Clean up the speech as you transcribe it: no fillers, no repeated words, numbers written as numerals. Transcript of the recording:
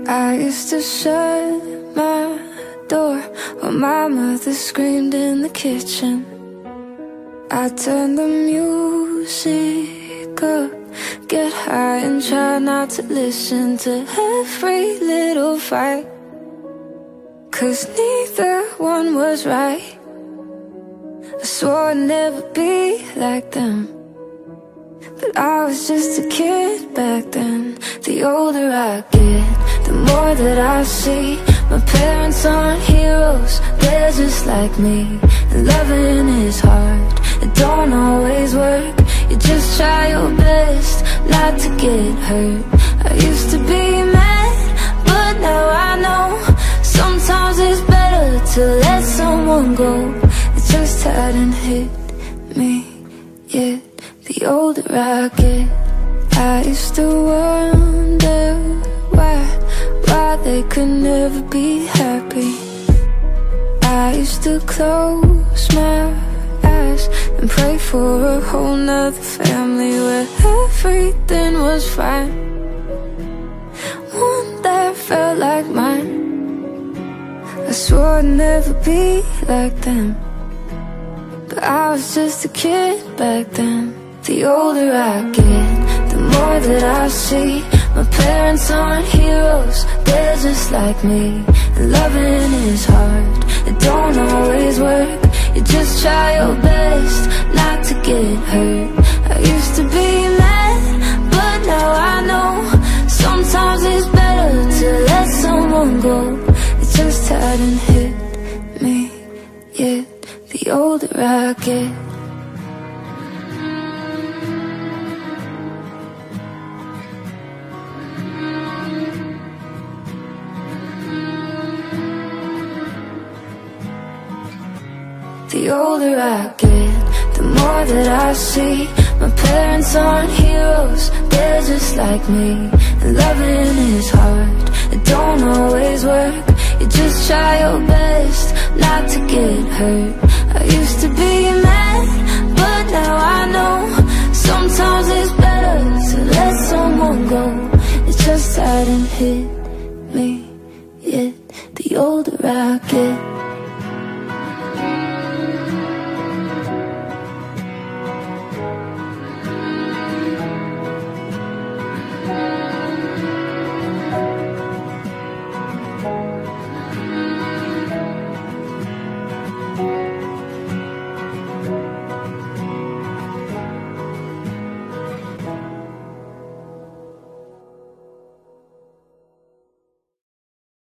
I used to shut my door while my mother screamed in the kitchen. I turned the music up, get high and try not to listen to every little fight, 'cause neither one was right. I swore I'd never be like them, but I was just a kid back then. The older I get, the more that I see my parents aren't heroes, they're just like me. And loving is hard, it don't always work. You just try your best not to get hurt. I used to be mad, but now I know sometimes it's better to let someone go. It just hadn't hit me yet. The older I get, I used to wonder why they could never be happy. I used to close my eyes and pray for a whole nother family where everything was fine, one that felt like mine. I swore I'd never be like them, but I was just a kid back then. The older I get, the more that I see my parents aren't heroes, they're just like me. And loving is hard, it don't always work. You just try your best not to get hurt. I used to be mad, but now I know sometimes it's better to let someone go. It just hadn't hit me yet. The older I get. The older I get, the more that I see my parents aren't heroes, they're just like me. And loving is hard, it don't always work. You just try your best not to get hurt. I used to be mad, but now I know sometimes it's better to let someone go. It just hadn't hit me yet. The older I get.